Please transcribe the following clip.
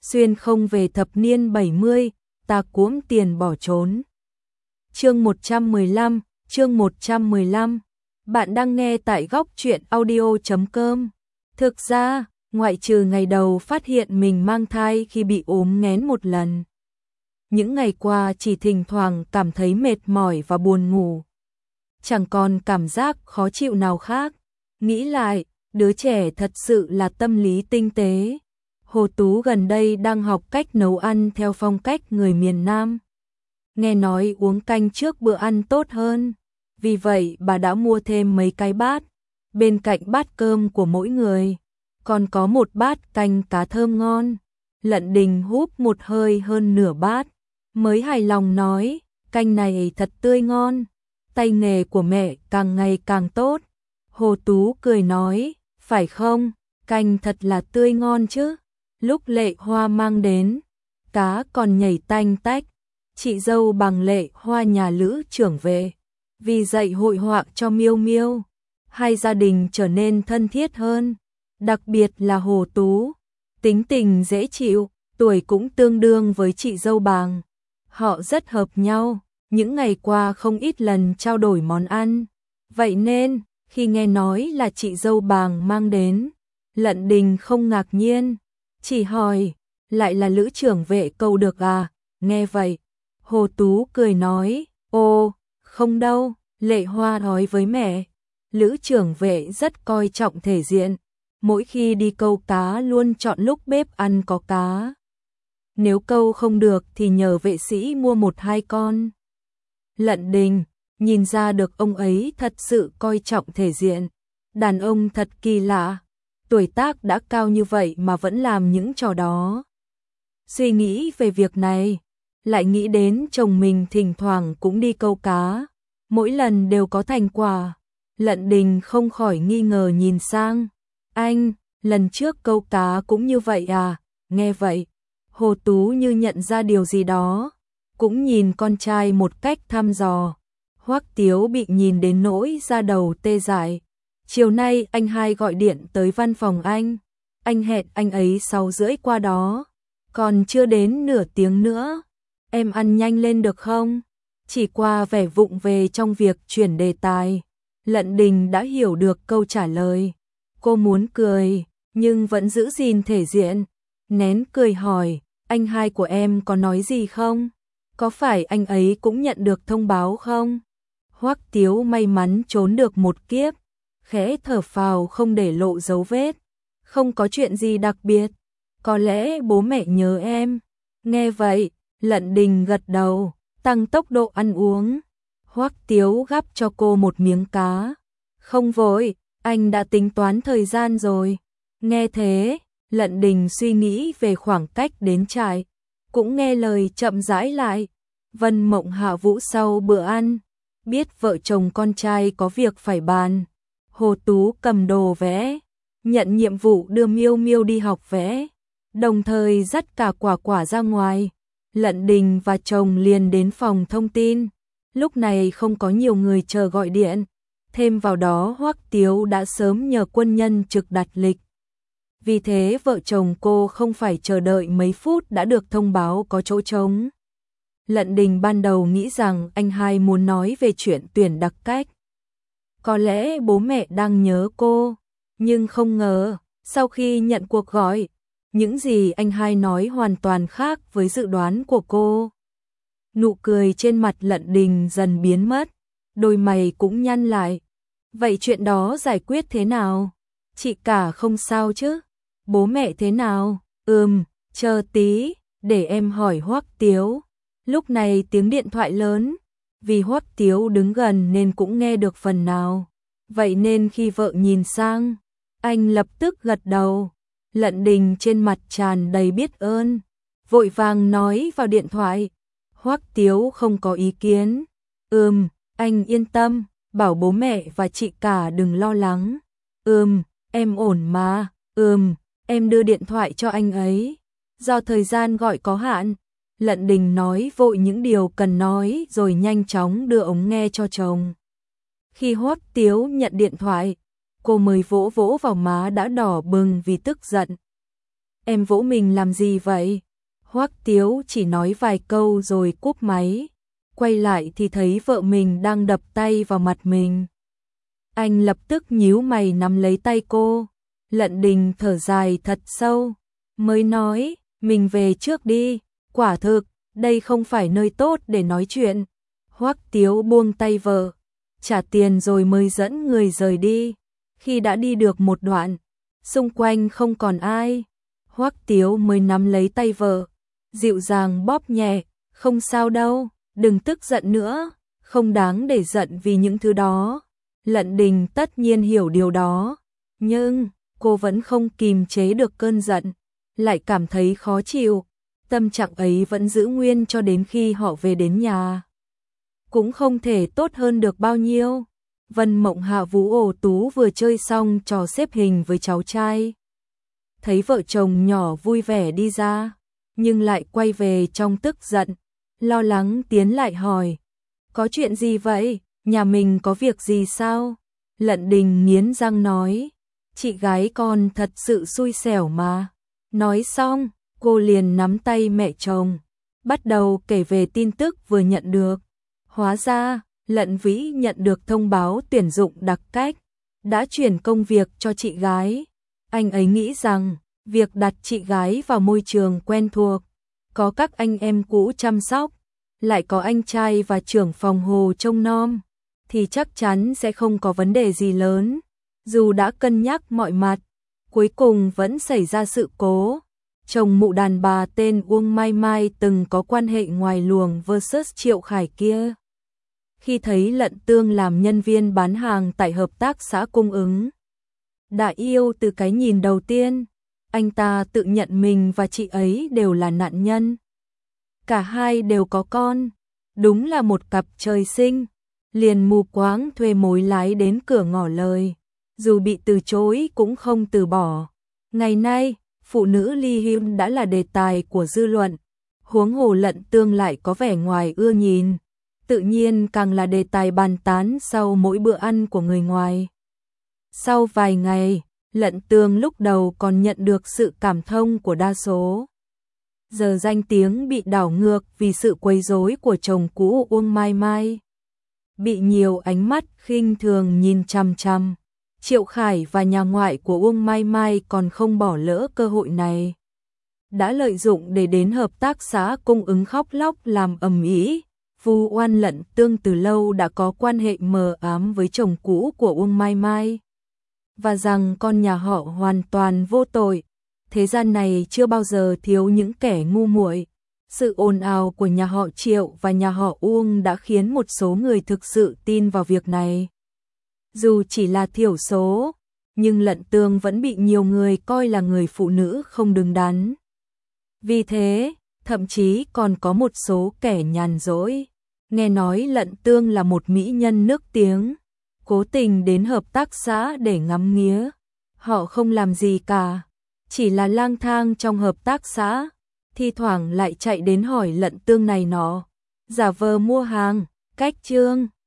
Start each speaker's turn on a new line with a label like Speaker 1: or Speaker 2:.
Speaker 1: xuyên không về thập niên 70, ta cuỗm tiền bỏ trốn. Chương 115, bạn đang nghe tại góc truyện audio.com. Thực ra, ngoại trừ ngày đầu phát hiện mình mang thai khi bị ốm nghén một lần, những ngày qua chỉ thỉnh thoảng cảm thấy mệt mỏi và buồn ngủ. Chẳng còn cảm giác khó chịu nào khác. Nghĩ lại, đứa trẻ thật sự là tâm lý tinh tế. Hồ Tú gần đây đang học cách nấu ăn theo phong cách người miền Nam. Nghe nói uống canh trước bữa ăn tốt hơn. Vì vậy bà đã mua thêm mấy cái bát. Bên cạnh bát cơm của mỗi người, còn có một bát canh cá thơm ngon. Lận Đình húp một hơi hơn nửa bát, mới hài lòng nói, canh này thật tươi ngon. Tay nghề của mẹ càng ngày càng tốt. Hồ Tú cười nói, phải không, canh thật là tươi ngon chứ. Lúc Lệ Hoa mang đến, cá còn nhảy tanh tách. Chị dâu bằng Lệ Hoa nhà Lữ trưởng về, vì dạy hội họa cho Miêu Miêu, hai gia đình trở nên thân thiết hơn. Đặc biệt là Hồ Tú, tính tình dễ chịu, tuổi cũng tương đương với chị dâu Bàng. Họ rất hợp nhau, những ngày qua không ít lần trao đổi món ăn. Vậy nên, khi nghe nói là chị dâu Bàng mang đến, Lận Đình không ngạc nhiên, chỉ hỏi, lại là Lữ trưởng vệ câu được à? Nghe vậy, Hồ Tú cười nói, ô, không đâu, Lệ Hoa nói với mẹ, Lữ trưởng vệ rất coi trọng thể diện, mỗi khi đi câu cá luôn chọn lúc bếp ăn có cá. Nếu câu không được thì nhờ vệ sĩ mua 1-2 con. Lận Đình nhìn ra được ông ấy thật sự coi trọng thể diện. Đàn ông thật kỳ lạ, tuổi tác đã cao như vậy mà vẫn làm những trò đó. Suy nghĩ về việc này, lại nghĩ đến chồng mình thỉnh thoảng cũng đi câu cá, mỗi lần đều có thành quả. Lận Đình không khỏi nghi ngờ nhìn sang, anh, lần trước câu cá cũng như vậy à? Nghe vậy, Hồ Tú như nhận ra điều gì đó, cũng nhìn con trai một cách thăm dò. Hoắc Tiếu bị nhìn đến nỗi da đầu tê dại. Chiều nay anh hai gọi điện tới văn phòng anh hẹn anh ấy 6:30 qua đó, còn chưa đến nửa tiếng nữa. Em ăn nhanh lên được không? Chỉ qua vẻ vụng về trong việc chuyển đề tài, Lận Đình đã hiểu được câu trả lời. Cô muốn cười, nhưng vẫn giữ gìn thể diện, nén cười hỏi, anh hai của em có nói gì không? Có phải anh ấy cũng nhận được thông báo không? Hoắc Tiếu may mắn trốn được một kiếp, khẽ thở phào không để lộ dấu vết. Không có chuyện gì đặc biệt, có lẽ bố mẹ nhớ em. Nghe vậy, Lận Đình gật đầu, tăng tốc độ ăn uống. Hoắc Tiếu gắp cho cô một miếng cá. Không vội, anh đã tính toán thời gian rồi. Nghe thế, Lận Đình suy nghĩ về khoảng cách đến trại, cũng nghe lời chậm rãi lại. Vân Mộng hạ vũ sau bữa ăn, biết vợ chồng con trai có việc phải bàn. Hồ Tú cầm đồ vẽ, nhận nhiệm vụ đưa Miêu Miêu đi học vẽ, đồng thời dắt cả Quả Quả ra ngoài. Lận Đình và chồng liền đến phòng thông tin. Lúc này không có nhiều người chờ gọi điện, thêm vào đó Hoắc Tiếu đã sớm nhờ quân nhân trực đặt lịch. Vì thế vợ chồng cô không phải chờ đợi mấy phút đã được thông báo có chỗ trống. Lận Đình ban đầu nghĩ rằng anh hai muốn nói về chuyện tuyển đặc cách. Có lẽ bố mẹ đang nhớ cô, nhưng không ngờ, sau khi nhận cuộc gọi, những gì anh hai nói hoàn toàn khác với dự đoán của cô. Nụ cười trên mặt Lận Đình dần biến mất, đôi mày cũng nhăn lại. Vậy chuyện đó giải quyết thế nào? Chị cả không sao chứ? Bố mẹ thế nào? Chờ tí, để em hỏi Hoắc Tiếu. Lúc này tiếng điện thoại lớn, vì Hoắc Tiếu đứng gần nên cũng nghe được phần nào. Vậy nên khi vợ nhìn sang, anh lập tức gật đầu. Lận Đình trên mặt tràn đầy biết ơn, vội vàng nói vào điện thoại. Hoắc Tiếu không có ý kiến. Anh yên tâm, bảo bố mẹ và chị cả đừng lo lắng. Em ổn mà. Em đưa điện thoại cho anh ấy. Do thời gian gọi có hạn, Lận Đình nói vội những điều cần nói rồi nhanh chóng đưa ống nghe cho chồng. Khi Hoắc Tiếu nhận điện thoại, cô mới vỗ vỗ vào má đã đỏ bừng vì tức giận. em vỗ mình làm gì vậy? Hoắc Tiếu chỉ nói vài câu rồi cúp máy, quay lại thì thấy vợ mình đang đập tay vào mặt mình. Anh lập tức nhíu mày nắm lấy tay cô, Lận Đình thở dài thật sâu, mới nói, mình về trước đi, quả thực, đây không phải nơi tốt để nói chuyện. Hoắc Tiếu buông tay vợ, trả tiền rồi mới dẫn người rời đi. Khi đã đi được một đoạn, xung quanh không còn ai, Hoắc Tiếu mới nắm lấy tay vợ, dịu dàng bóp nhẹ, không sao đâu, đừng tức giận nữa, không đáng để giận vì những thứ đó. Lận Đình tất nhiên hiểu điều đó, nhưng cô vẫn không kìm chế được cơn giận, lại cảm thấy khó chịu. Tâm trạng ấy vẫn giữ nguyên cho đến khi họ về đến nhà. Cũng không thể tốt hơn được bao nhiêu. Vân Mộng Hạ Vũ ổ tú vừa chơi xong trò xếp hình với cháu trai. Thấy vợ chồng nhỏ vui vẻ đi ra, nhưng lại quay về trong tức giận, lo lắng tiến lại hỏi. Có chuyện gì vậy? Nhà mình có việc gì sao? Lận Đình nghiến răng nói. Chị gái con thật sự xui xẻo mà. Nói xong, cô liền nắm tay mẹ chồng, bắt đầu kể về tin tức vừa nhận được. Hóa ra, Lận Vĩ nhận được thông báo tuyển dụng đặc cách, đã chuyển công việc cho chị gái. Anh ấy nghĩ rằng, việc đặt chị gái vào môi trường quen thuộc, có các anh em cũ chăm sóc, lại có anh trai và trưởng phòng Hồ trông nom, thì chắc chắn sẽ không có vấn đề gì lớn. Dù đã cân nhắc mọi mặt, cuối cùng vẫn xảy ra sự cố. Chồng mụ đàn bà tên Uông Mai Mai từng có quan hệ ngoài luồng versus Triệu Khải kia. Khi thấy Lận Tương làm nhân viên bán hàng tại hợp tác xã cung ứng, đã yêu từ cái nhìn đầu tiên, anh ta tự nhận mình và chị ấy đều là nạn nhân. Cả hai đều có con, đúng là một cặp trời sinh, liền mù quáng thuê mối lái đến cửa ngỏ lời, dù bị từ chối cũng không từ bỏ. Ngày nay, phụ nữ ly hôn đã là đề tài của dư luận, huống hồ Lận Tương lại có vẻ ngoài ưa nhìn, tự nhiên càng là đề tài bàn tán sau mỗi bữa ăn của người ngoài. Sau vài ngày, Lận Tương lúc đầu còn nhận được sự cảm thông của đa số. Giờ danh tiếng bị đảo ngược vì sự quấy rối của chồng cũ Uông Mai Mai. Bị nhiều ánh mắt khinh thường nhìn chằm chằm. Triệu Khải và nhà ngoại của Uông Mai Mai còn không bỏ lỡ cơ hội này. Đã lợi dụng để đến hợp tác xã cung ứng khóc lóc làm ầm ĩ, vu oan Lận Tương từ lâu đã có quan hệ mờ ám với chồng cũ của Uông Mai Mai. Và rằng con nhà họ hoàn toàn vô tội. Thế gian này chưa bao giờ thiếu những kẻ ngu muội. Sự ồn ào của nhà họ Triệu và nhà họ Uông đã khiến một số người thực sự tin vào việc này. Dù chỉ là thiểu số, nhưng Lận Tương vẫn bị nhiều người coi là người phụ nữ không đứng đắn. Vì thế, thậm chí còn có một số kẻ nhàn rỗi, nghe nói Lận Tương là một mỹ nhân nước tiếng, cố tình đến hợp tác xã để ngắm nghía. Họ không làm gì cả, chỉ là lang thang trong hợp tác xã, thi thoảng lại chạy đến hỏi Lận Tương này nọ, giả vờ mua hàng, cách trương.